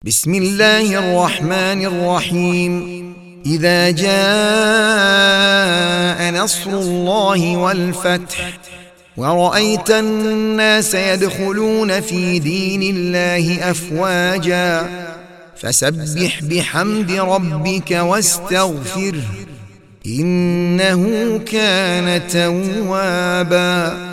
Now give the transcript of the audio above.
بسم الله الرحمن الرحيم. إذا جاء نصر الله والفتح ورأيت الناس يدخلون في دين الله أفواجا فسبح بحمد ربك واستغفره إنه كان توابا.